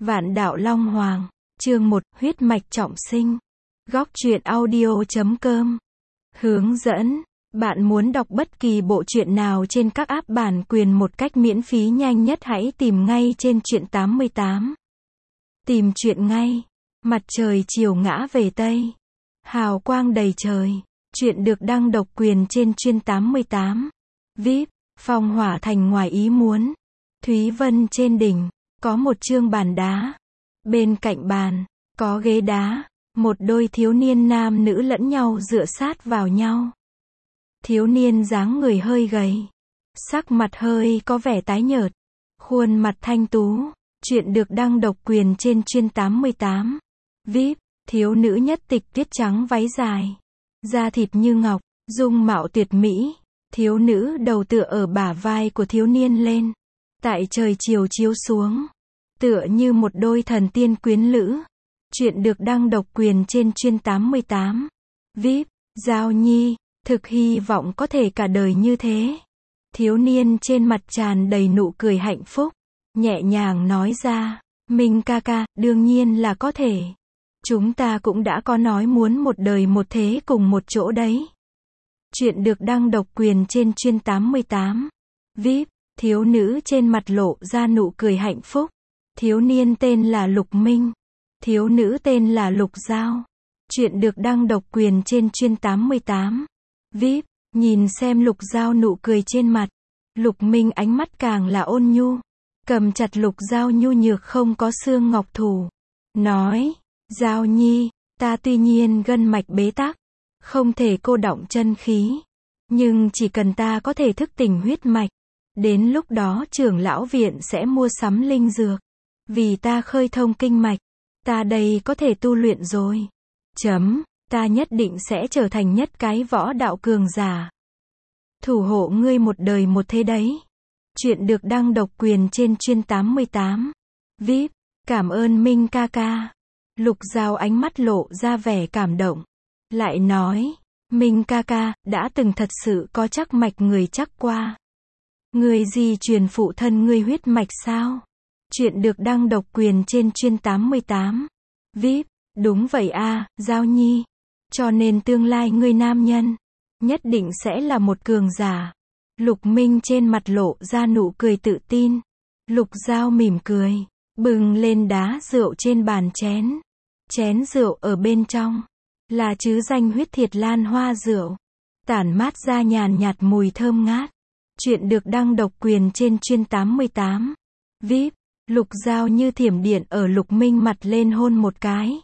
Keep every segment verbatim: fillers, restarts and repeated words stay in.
Vạn Đạo Long Hoàng, chương một, huyết mạch trọng sinh. Góc truyện audio.com. Hướng dẫn. Bạn muốn đọc bất kỳ bộ truyện nào trên các app bản quyền một cách miễn phí nhanh nhất hãy tìm ngay trên truyện tám mươi tám. Tìm truyện ngay. Mặt trời chiều ngã về Tây. Hào quang đầy trời. Truyện được đăng độc quyền trên truyện tám mươi tám. vê i pê, phong hỏa thành ngoài ý muốn. Thúy Vân trên đỉnh, có một chương bàn đá. Bên cạnh bàn, có ghế đá. Một đôi thiếu niên nam nữ lẫn nhau dựa sát vào nhau. Thiếu niên dáng người hơi gầy. Sắc mặt hơi có vẻ tái nhợt. Khuôn mặt thanh tú. Chuyện được đăng độc quyền trên truyện tám mươi tám. vê i pê, thiếu nữ nhất tịch tuyết trắng váy dài. Da thịt như ngọc, dung mạo tuyệt mỹ. Thiếu nữ đầu tựa ở bả vai của thiếu niên lên. Tại trời chiều chiếu xuống. Tựa như một đôi thần tiên quyến lữ. Chuyện được đăng độc quyền trên truyện tám mươi tám. vê i pê, Giao Nhi, thực hy vọng có thể cả đời như thế. Thiếu niên trên mặt tràn đầy nụ cười hạnh phúc. Nhẹ nhàng nói ra, Minh ca ca, đương nhiên là có thể. Chúng ta cũng đã có nói muốn một đời một thế cùng một chỗ đấy. Chuyện được đăng độc quyền trên truyện tám mươi tám. vê i pê, thiếu nữ trên mặt lộ ra nụ cười hạnh phúc. Thiếu niên tên là Lục Minh. Thiếu nữ tên là Lục Giao. Chuyện được đăng độc quyền trên truyện tám mươi tám. vê i pê, nhìn xem Lục Giao nụ cười trên mặt. Lục Minh ánh mắt càng là ôn nhu. Cầm chặt Lục Giao nhu nhược không có xương ngọc thủ. Nói, Giao Nhi, ta tuy nhiên gân mạch bế tắc. Không thể cô đọng chân khí. Nhưng chỉ cần ta có thể thức tỉnh huyết mạch. Đến lúc đó trưởng lão viện sẽ mua sắm linh dược. Vì ta khơi thông kinh mạch. Ta đây có thể tu luyện rồi. Chấm, ta nhất định sẽ trở thành nhất cái võ đạo cường giả. Thủ hộ ngươi một đời một thế đấy. Chuyện được đăng độc quyền trên truyện tám mươi tám. vê i pê, cảm ơn Minh ca ca. Lục Giao ánh mắt lộ ra vẻ cảm động. Lại nói, Minh ca ca, đã từng thật sự có chắc mạch người chắc qua. Người gì truyền phụ thân ngươi huyết mạch sao? Chuyện được đăng độc quyền trên truyện tám mươi tám. vê i pê, đúng vậy a, Giao Nhi. Cho nên tương lai ngươi nam nhân, nhất định sẽ là một cường giả. Lục Minh trên mặt lộ ra nụ cười tự tin. Lục Giao mỉm cười, bừng lên đá rượu trên bàn chén. Chén rượu ở bên trong, là chứ danh huyết thiệt lan hoa rượu. Tản mát ra nhàn nhạt mùi thơm ngát. Chuyện được đăng độc quyền trên truyện tám mươi tám. vê i pê, Lục Giao như thiểm điện ở Lục Minh mặt lên hôn một cái.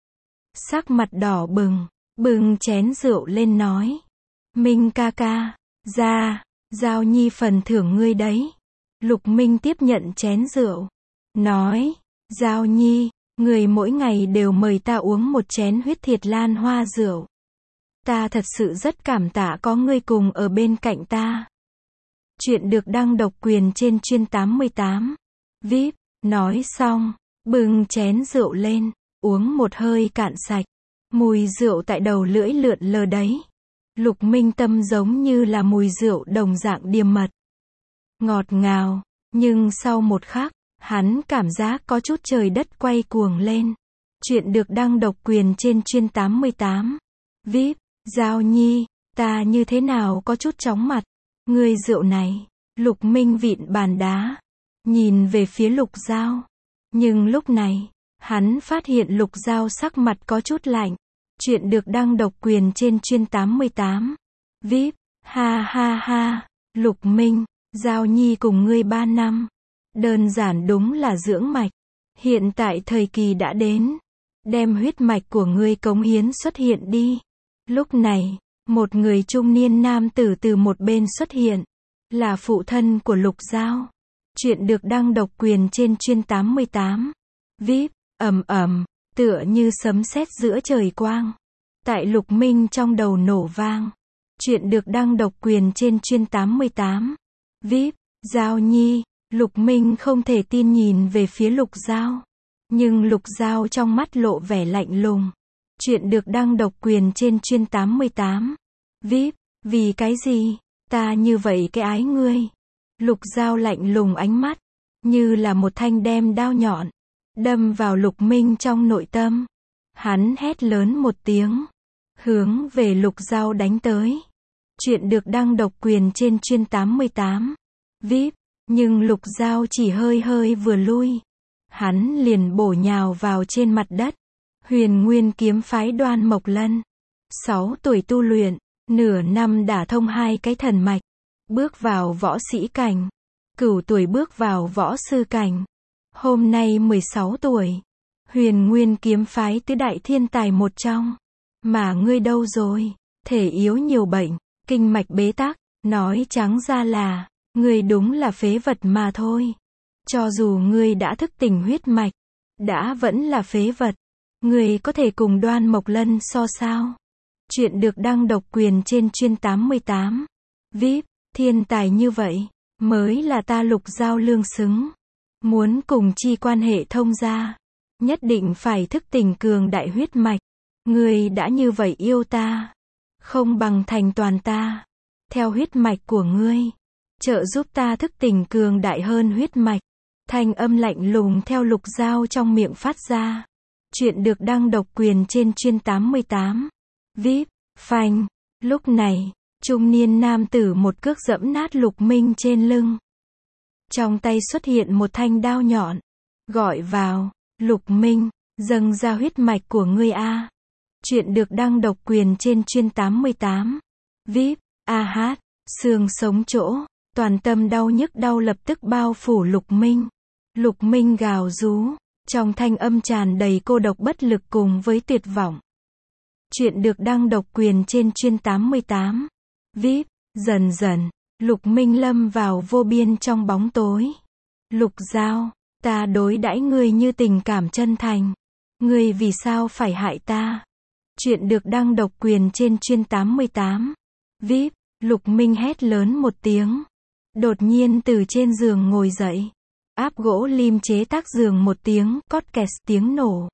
Sắc mặt đỏ bừng, bừng chén rượu lên nói. Minh ca ca, ra, Giao Nhi phần thưởng ngươi đấy. Lục Minh tiếp nhận chén rượu. Nói, Giao Nhi, người mỗi ngày đều mời ta uống một chén huyết thiệt lan hoa rượu. Ta thật sự rất cảm tạ có ngươi cùng ở bên cạnh ta. Chuyện được đăng độc quyền trên truyện tám mươi tám. vê i pê, nói xong, bừng chén rượu lên, uống một hơi cạn sạch. Mùi rượu tại đầu lưỡi lượn lờ đấy. Lục Minh tâm giống như là mùi rượu đồng dạng điềm mật. Ngọt ngào, nhưng sau một khắc, hắn cảm giác có chút trời đất quay cuồng lên. Chuyện được đăng độc quyền trên truyện tám mươi tám. vê i pê, Giao Nhi, ta như thế nào có chút chóng mặt. Ngươi rượu này. Lục Minh vịn bàn đá. Nhìn về phía Lục Giao. Nhưng lúc này, hắn phát hiện Lục Giao sắc mặt có chút lạnh. Chuyện được đăng độc quyền trên truyện tám mươi tám. vê i pê, ha ha ha, Lục Minh, Giao Nhi cùng ngươi ba năm. Đơn giản đúng là dưỡng mạch. Hiện tại thời kỳ đã đến. Đem huyết mạch của ngươi cống hiến xuất hiện đi. Lúc này, một người trung niên nam tử từ một bên xuất hiện. Là phụ thân của Lục Giao. Chuyện được đăng độc quyền trên truyện tám mươi tám. vê i pê, ầm ầm, tựa như sấm sét giữa trời quang. Tại Lục Minh trong đầu nổ vang. Chuyện được đăng độc quyền trên truyện tám mươi tám. vê i pê, Giao Nhi, Lục Minh không thể tin nhìn về phía Lục Giao. Nhưng Lục Giao trong mắt lộ vẻ lạnh lùng. Chuyện được đăng độc quyền trên truyện tám mươi tám. vê i pê, vì cái gì? Ta như vậy cái ái ngươi. Lục Giao lạnh lùng ánh mắt. Như là một thanh đem đao nhọn. đâm vào Lục Minh trong nội tâm. Hắn hét lớn một tiếng, hướng về Lục Giao đánh tới. Chuyện được đăng độc quyền trên chuyên tám mươi tám vê i pê, nhưng Lục Giao chỉ hơi hơi vừa lui, hắn liền bổ nhào vào trên mặt đất. Huyền Nguyên kiếm phái Đoan Mộc Lân, sáu tuổi tu luyện, nửa năm đả thông hai cái thần mạch, bước vào võ sĩ cảnh, cửu tuổi bước vào võ sư cảnh, hôm nay mười sáu tuổi, Huyền Nguyên kiếm phái tứ đại thiên tài một trong. Mà ngươi đâu rồi? Thể yếu nhiều bệnh, kinh mạch bế tắc, nói trắng ra là, ngươi đúng là phế vật mà thôi. Cho dù ngươi đã thức tỉnh huyết mạch, đã vẫn là phế vật. Ngươi có thể cùng Đoan Mộc Lân so sao? Chuyện được đăng độc quyền trên chuyên tám mươi tám vê i pê, thiên tài như vậy, mới là ta Lục Giao lương xứng. Muốn cùng chi quan hệ thông gia, nhất định phải thức tỉnh cường đại huyết mạch. Ngươi đã như vậy yêu ta, không bằng thành toàn ta, theo huyết mạch của ngươi, trợ giúp ta thức tỉnh cường đại hơn huyết mạch. Thanh âm lạnh lùng theo Lục Giao trong miệng phát ra. Chuyện được đăng độc quyền trên chuyên tám mươi tám vê i pê, phanh. Lúc này, trung niên nam tử một cước dẫm nát Lục Minh trên lưng. Trong tay xuất hiện một thanh đao nhọn, gọi vào, Lục Minh, dâng ra huyết mạch của ngươi a. Chuyện được đăng độc quyền trên chuyên tám mươi tám vê i pê, a hát, xương sống chỗ, toàn tâm đau nhức đau lập tức bao phủ Lục Minh. Lục Minh gào rú, trong thanh âm tràn đầy cô độc bất lực cùng với tuyệt vọng. Chuyện được đăng độc quyền trên chuyên tám mươi tám vê i pê, dần dần, Lục Minh lâm vào vô biên trong bóng tối. Lục Giao, ta đối đãi ngươi như tình cảm chân thành. Ngươi vì sao phải hại ta? Chuyện được đăng độc quyền trên chuyên tám mươi tám vê i pê, Lục Minh hét lớn một tiếng. Đột nhiên từ trên giường ngồi dậy. Áp gỗ lim chế tác giường một tiếng, cót kẹt tiếng nổ.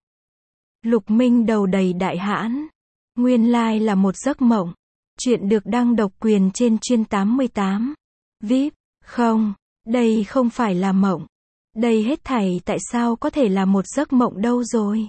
Lục Minh đầu đầy đại hãn. Nguyên lai là một giấc mộng. Chuyện được đăng độc quyền trên chuyên tám mươi tám vê i pê, không, đây không phải là mộng. Đây hết thảy tại sao có thể là một giấc mộng đâu rồi?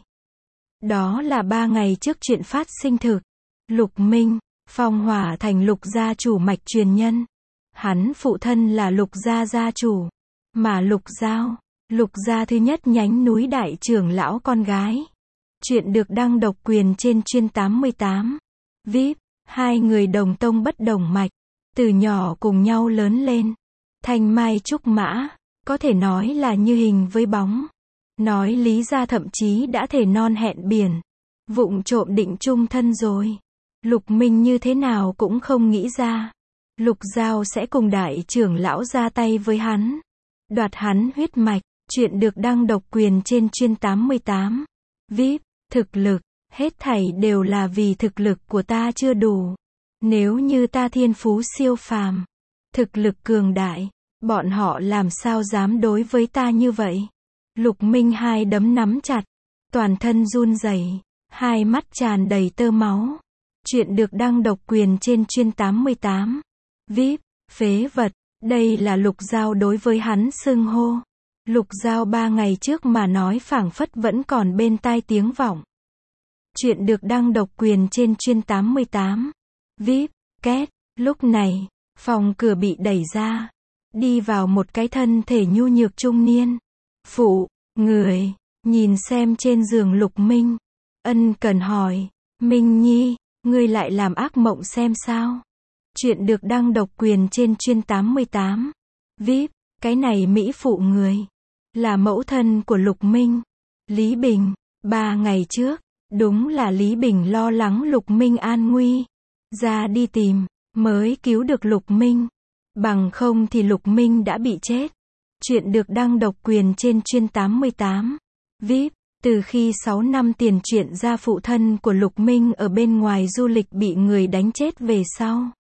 Đó là ba ngày trước chuyện phát sinh thực. Lục Minh, Phong Hỏa Thành Lục gia chủ mạch truyền nhân. Hắn phụ thân là Lục gia gia chủ. Mà Lục Giao, Lục gia thứ nhất nhánh núi đại trưởng lão con gái. Chuyện được đăng độc quyền trên chuyên tám mươi tám vê i pê, hai người đồng tông bất đồng mạch, từ nhỏ cùng nhau lớn lên. Thanh mai trúc mã, có thể nói là như hình với bóng. Nói lý ra thậm chí đã thể non hẹn biển, vụng trộm định chung thân rồi. Lục Minh như thế nào cũng không nghĩ ra, Lục Giao sẽ cùng đại trưởng lão ra tay với hắn, đoạt hắn huyết mạch. Chuyện được đăng độc quyền trên chuyên tám mươi tám vê i pê, thực lực, hết thảy đều là vì thực lực của ta chưa đủ. Nếu như ta thiên phú siêu phàm, thực lực cường đại, bọn họ làm sao dám đối với ta như vậy? Lục Minh hai đấm nắm chặt, toàn thân run rẩy, hai mắt tràn đầy tơ máu. Chuyện được đăng độc quyền trên chuyên tám mươi tám vê i pê, phế vật, đây là Lục Giao đối với hắn xưng hô. Lục Giao ba ngày trước mà nói phảng phất vẫn còn bên tai tiếng vọng. Chuyện được đăng độc quyền trên chuyên tám mươi tám vê i pê, két, lúc này, phòng cửa bị đẩy ra, đi vào một cái thân thể nhu nhược trung niên. Phụ, người, nhìn xem trên giường Lục Minh, ân cần hỏi, Minh Nhi, ngươi lại làm ác mộng xem sao? Chuyện được đăng độc quyền trên chuyên tám mươi tám vê i pê, cái này mỹ phụ người, là mẫu thân của Lục Minh, Lý Bình. Ba ngày trước, đúng là Lý Bình lo lắng Lục Minh an nguy, ra đi tìm, mới cứu được Lục Minh. Bằng không thì Lục Minh đã bị chết. Chuyện được đăng độc quyền trên chuyên tám mươi tám vê i pê, từ khi sáu năm tiền chuyện ra phụ thân của Lục Minh ở bên ngoài du lịch bị người đánh chết về sau,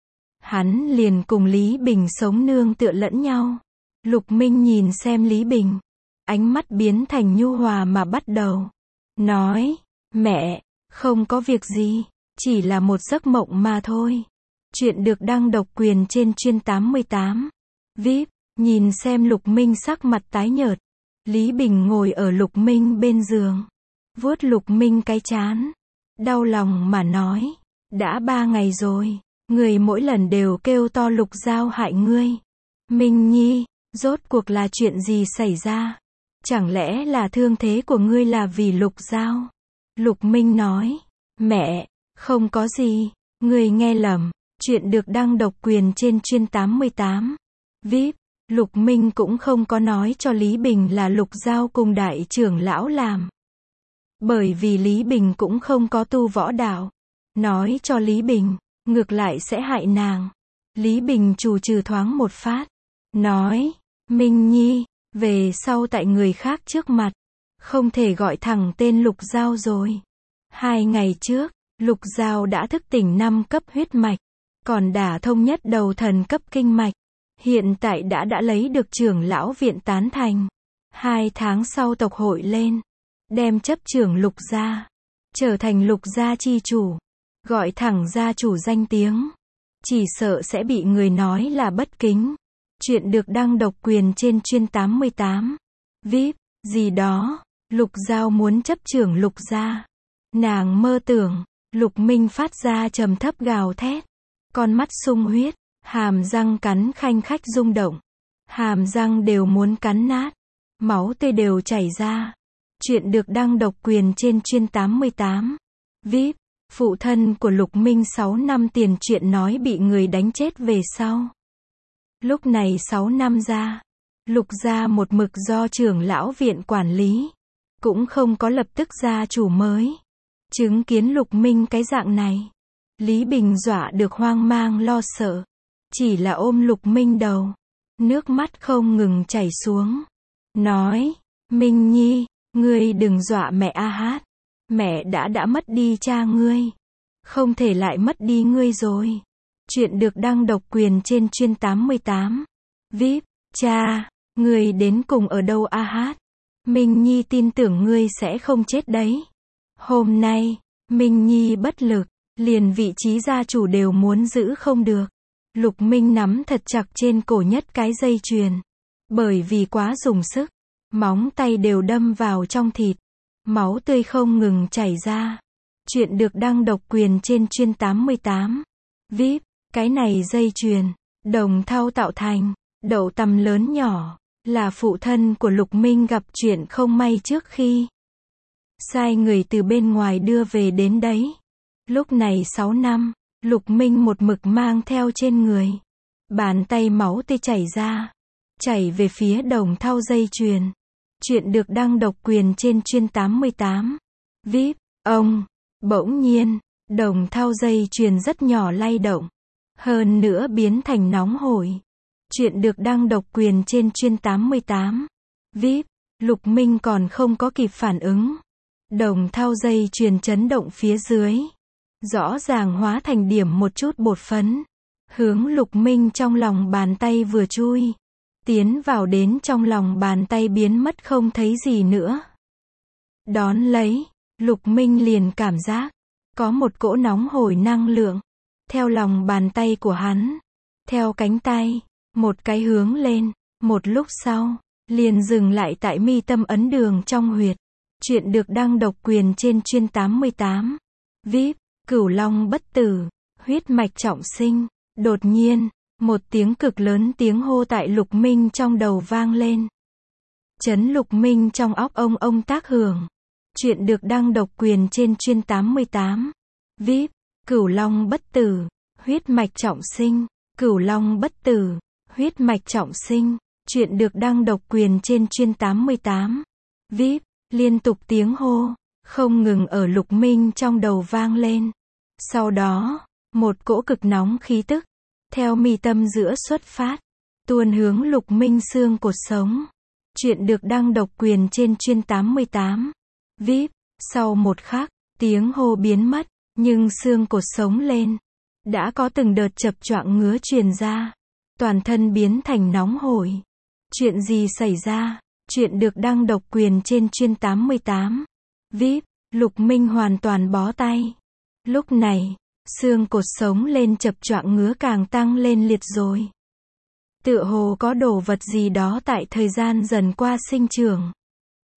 hắn liền cùng Lý Bình sống nương tựa lẫn nhau. Lục Minh nhìn xem Lý Bình, ánh mắt biến thành nhu hòa mà bắt đầu nói, mẹ, không có việc gì, chỉ là một giấc mộng mà thôi. Chuyện được đăng độc quyền trên chuyên tám mươi tám vê i pê, nhìn xem Lục Minh sắc mặt tái nhợt, Lý Bình ngồi ở Lục Minh bên giường, vuốt Lục Minh cái trán, đau lòng mà nói, đã ba ngày rồi, người mỗi lần đều kêu to Lục Giao hại ngươi. Minh Nhi, rốt cuộc là chuyện gì xảy ra? Chẳng lẽ là thương thế của ngươi là vì Lục Giao? Lục Minh nói, mẹ, không có gì, ngươi nghe lầm, chuyện được đăng độc quyền trên chuyên tám mươi tám. vê i pê, Lục Minh cũng không có nói cho Lý Bình là Lục Giao cùng đại trưởng lão làm. Bởi vì Lý Bình cũng không có tu võ đạo. Nói cho Lý Bình, ngược lại sẽ hại nàng. Lý Bình trù trừ thoáng một phát. Nói, Minh Nhi, về sau tại người khác trước mặt, không thể gọi thẳng tên Lục Giao rồi. Hai ngày trước, Lục Giao đã thức tỉnh năm cấp huyết mạch, còn đả thông nhất đầu thần cấp kinh mạch. Hiện tại đã đã lấy được trưởng lão viện tán thành. Hai tháng sau tộc hội lên, đem chấp trưởng Lục gia, trở thành Lục gia chi chủ, gọi thẳng gia chủ danh tiếng. Chỉ sợ sẽ bị người nói là bất kính. Chuyện được đăng độc quyền trên chuyên tám mươi tám. vê i pê, gì đó, Lục Giao muốn chấp trưởng Lục gia. Nàng mơ tưởng, Lục Minh phát ra trầm thấp gào thét. Con mắt sung huyết, hàm răng cắn khanh khách rung động. Hàm răng đều muốn cắn nát. Máu tươi đều chảy ra. Chuyện được đăng độc quyền trên chuyên tám mươi tám. vê i pê, phụ thân của Lục Minh sáu năm tiền chuyện nói bị người đánh chết về sau. Lúc này sáu năm ra, Lục gia một mực do trưởng lão viện quản lý, cũng không có lập tức gia chủ mới. Chứng kiến Lục Minh cái dạng này, Lý Bình dọa được hoang mang lo sợ, chỉ là ôm Lục Minh đầu, nước mắt không ngừng chảy xuống. Nói, Minh Nhi, ngươi đừng dọa mẹ a hát, mẹ đã đã mất đi cha ngươi, không thể lại mất đi ngươi rồi. Chuyện được đăng độc quyền trên chuyên tám mươi tám. vê i pê, cha, ngươi đến cùng ở đâu a hát? Minh Nhi tin tưởng ngươi sẽ không chết đấy. Hôm nay, Minh Nhi bất lực, liền vị trí gia chủ đều muốn giữ không được. Lục Minh nắm thật chặt trên cổ nhất cái dây chuyền. Bởi vì quá dùng sức, móng tay đều đâm vào trong thịt. Máu tươi không ngừng chảy ra. Chuyện được đăng độc quyền trên chuyên tám mươi tám. vê i pê, cái này dây chuyền, đồng thau tạo thành, đậu tằm lớn nhỏ, là phụ thân của Lục Minh gặp chuyện không may trước khi sai người từ bên ngoài đưa về đến đấy. Lúc này sáu năm, Lục Minh một mực mang theo trên người. Bàn tay máu tươi chảy ra, chảy về phía đồng thau dây chuyền. Chuyện được đăng độc quyền trên chuyên tám mươi tám. vê i pê, ông, bỗng nhiên, đồng thau dây chuyền rất nhỏ lay động. Hơn nữa biến thành nóng hổi. Chuyện được đăng độc quyền trên chuyên tám mươi tám. vê i pê, Lục Minh còn không có kịp phản ứng. Đồng thau dây chuyền chấn động phía dưới. Rõ ràng hóa thành điểm một chút bột phấn. Hướng Lục Minh trong lòng bàn tay vừa chui. Tiến vào đến trong lòng bàn tay biến mất không thấy gì nữa. Đón lấy, Lục Minh liền cảm giác có một cỗ nóng hổi năng lượng. Theo lòng bàn tay của hắn, theo cánh tay, một cái hướng lên, một lúc sau, liền dừng lại tại mi tâm ấn đường trong huyệt. Chuyện được đăng độc quyền trên chuyên tám mươi tám. vê i pê, Cửu Long bất tử, huyết mạch trọng sinh. Đột nhiên, một tiếng cực lớn tiếng hô tại Lục Minh trong đầu vang lên. Chấn Lục Minh trong óc ông ông tác hưởng. Chuyện được đăng độc quyền trên chuyên tám mươi tám. vê i pê, Cửu Long bất tử, huyết mạch trọng sinh. Cửu Long bất tử, huyết mạch trọng sinh. Chuyện được đăng độc quyền trên chuyên tám mươi tám. vê i pê, liên tục tiếng hô, không ngừng ở Lục Minh trong đầu vang lên. Sau đó, một cỗ cực nóng khí tức, theo mi tâm giữa xuất phát, tuôn hướng Lục Minh xương cột sống. Chuyện được đăng độc quyền trên chuyên tám mươi tám. vê i pê, sau một khắc, tiếng hô biến mất, nhưng xương cột sống lên. Đã có từng đợt chập choạng ngứa truyền ra. Toàn thân biến thành nóng hổi. Chuyện gì xảy ra? Chuyện được đăng độc quyền trên chuyên tám mươi tám. vê i pê, Lục Minh hoàn toàn bó tay. Lúc này, xương cột sống lên chập choạng ngứa càng tăng lên liệt rồi. Tựa hồ có đồ vật gì đó tại thời gian dần qua sinh trưởng.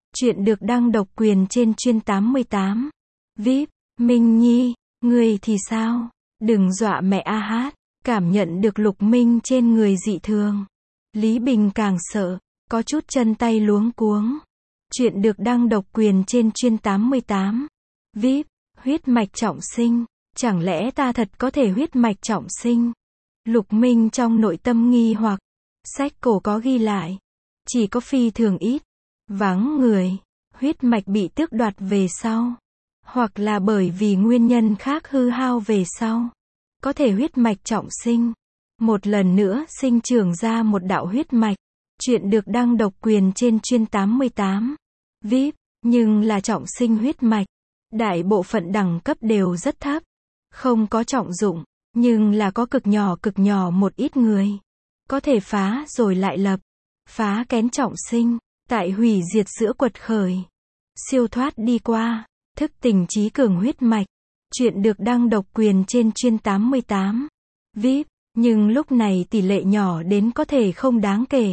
Chuyện được đăng độc quyền trên chuyên tám mươi tám. vê i pê, Minh Nhi, người thì sao? Đừng dọa mẹ a hát. Cảm nhận được Lục Minh trên người dị thường. Lý Bình càng sợ, có chút chân tay luống cuống. Chuyện được đăng độc quyền trên chuyên tám mươi tám. vê i pê, huyết mạch trọng sinh. Chẳng lẽ ta thật có thể huyết mạch trọng sinh? Lục Minh trong nội tâm nghi hoặc. Sách cổ có ghi lại. Chỉ có phi thường ít. Vắng người. Huyết mạch bị tước đoạt về sau. Hoặc là bởi vì nguyên nhân khác hư hao về sau. Có thể huyết mạch trọng sinh. Một lần nữa sinh trưởng ra một đạo huyết mạch. Chuyện được đăng độc quyền trên chuyên tám mươi tám. vê i pê, nhưng là trọng sinh huyết mạch. Đại bộ phận đẳng cấp đều rất thấp. Không có trọng dụng, nhưng là có cực nhỏ cực nhỏ một ít người. Có thể phá rồi lại lập. Phá kén trọng sinh, tại hủy diệt giữa quật khởi. Siêu thoát đi qua, thức tỉnh trí cường huyết mạch. Chuyện được đăng độc quyền trên chuyên tám mươi tám. vê i pê, nhưng lúc này tỷ lệ nhỏ đến có thể không đáng kể.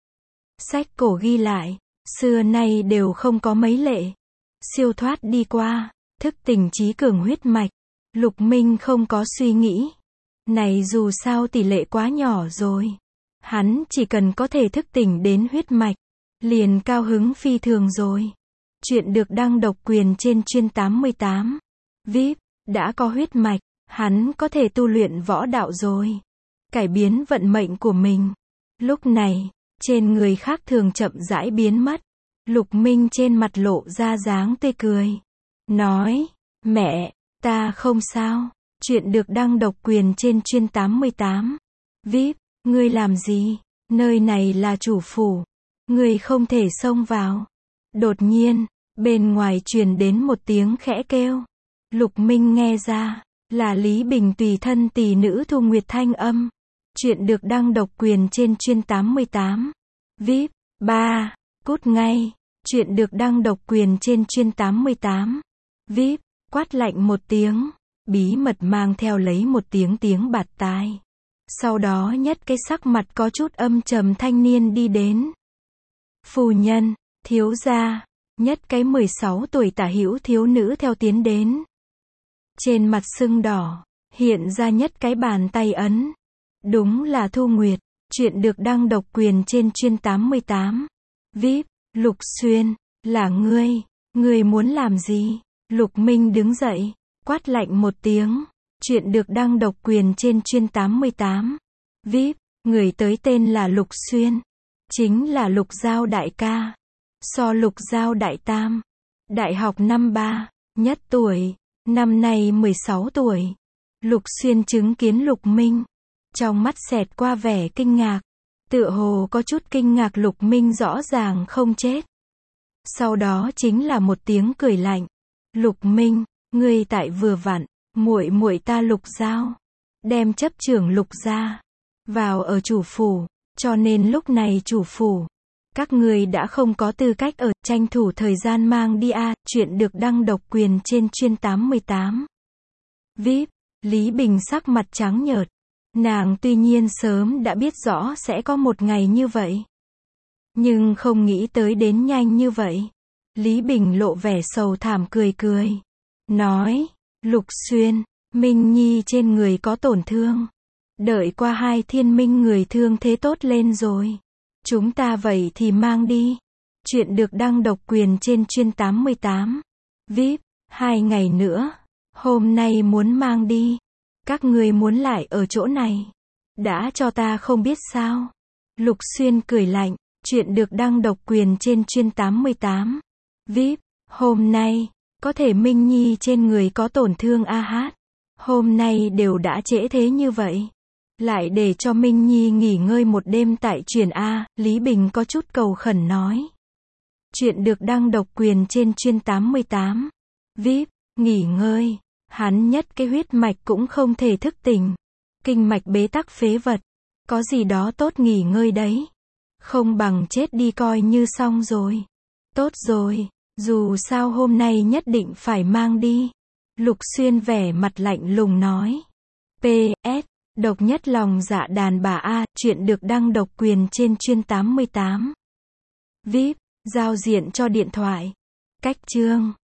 Sách cổ ghi lại, xưa nay đều không có mấy lệ. Siêu thoát đi qua, thức tỉnh trí cường huyết mạch. Lục Minh không có suy nghĩ. Này dù sao tỷ lệ quá nhỏ rồi. Hắn chỉ cần có thể thức tỉnh đến huyết mạch. Liền cao hứng phi thường rồi. Chuyện được đăng độc quyền trên chuyên tám mươi tám. vê i pê, đã có huyết mạch. Hắn có thể tu luyện võ đạo rồi. Cải biến vận mệnh của mình. Lúc này, trên người khác thường chậm rãi biến mất. Lục Minh trên mặt lộ ra dáng tươi cười. Nói, mẹ, ta không sao. Chuyện được đăng độc quyền trên chuyên tám mươi tám. vê i pê, ngươi làm gì? Nơi này là chủ phủ. Ngươi không thể xông vào. Đột nhiên, bên ngoài truyền đến một tiếng khẽ kêu. Lục Minh nghe ra, là Lý Bình tùy thân tỷ nữ Thu Nguyệt thanh âm. Chuyện được đăng độc quyền trên chuyên tám mươi tám. vê i pê, ba, cút ngay. Chuyện được đăng độc quyền trên chuyên tám mươi tám. vê i pê, quát lạnh một tiếng. Bí mật mang theo lấy một tiếng tiếng bạt tai. Sau đó nhất cái sắc mặt có chút âm trầm thanh niên đi đến. Phu nhân, thiếu gia, nhất cái mười sáu tuổi tả hữu thiếu nữ theo tiến đến. Trên mặt sưng đỏ, hiện ra nhất cái bàn tay ấn. Đúng là Thu Nguyệt. Chuyện được đăng độc quyền trên chuyên tám mươi tám. vê i pê, Lục Xuyên, là ngươi, ngươi muốn làm gì? Lục Minh đứng dậy, quát lạnh một tiếng. Chuyện được đăng độc quyền trên chuyên tám mươi tám. vê i pê, người tới tên là Lục Xuyên. Chính là Lục Giao đại ca. So Lục Giao đại tam. Đại học năm ba, nhất tuổi. Năm nay mười sáu tuổi. Lục Xuyên chứng kiến Lục Minh. Trong mắt xẹt qua vẻ kinh ngạc. Tựa hồ có chút kinh ngạc Lục Minh rõ ràng không chết. Sau đó chính là một tiếng cười lạnh. Lục Minh, ngươi tại vừa vặn, muội muội ta Lục Giao. Đem chấp trưởng Lục gia. Vào ở chủ phủ. Cho nên lúc này chủ phủ. Các ngươi đã không có tư cách ở, tranh thủ thời gian mang đi a. Chuyện được đăng độc quyền trên chuyên tám mươi tám. vê i pê, Lý Bình sắc mặt trắng nhợt. Nàng tuy nhiên sớm đã biết rõ sẽ có một ngày như vậy. Nhưng không nghĩ tới đến nhanh như vậy. Lý Bình lộ vẻ sầu thảm cười cười. Nói, Lục Xuyên, Minh Nhi trên người có tổn thương. Đợi qua hai thiên minh người thương thế tốt lên rồi. Chúng ta vậy thì mang đi. Chuyện được đăng độc quyền trên chuyên tám mươi tám. vê i pê, hai ngày nữa. Hôm nay muốn mang đi. Các ngươi muốn lại ở chỗ này. Đã cho ta không biết sao. Lục Xuyên cười lạnh. Chuyện được đăng độc quyền trên chuyên tám mươi tám. vê i pê, hôm nay, có thể Minh Nhi trên người có tổn thương a hát. Hôm nay đều đã trễ thế như vậy. Lại để cho Minh Nhi nghỉ ngơi một đêm tại truyền A, Lý Bình có chút cầu khẩn nói. Chuyện được đăng độc quyền trên chuyên tám mươi tám. vê i pê, nghỉ ngơi. Hắn nhất cái huyết mạch cũng không thể thức tỉnh. Kinh mạch bế tắc phế vật. Có gì đó tốt nghỉ ngơi đấy. Không bằng chết đi coi như xong rồi. Tốt rồi, dù sao hôm nay nhất định phải mang đi. Lục Xuyên vẻ mặt lạnh lùng nói. pê ét, độc nhất lòng dạ đàn bà A, chuyện được đăng độc quyền trên chuyên tám mươi tám. vê i pê, Giao diện cho điện thoại. Cách chương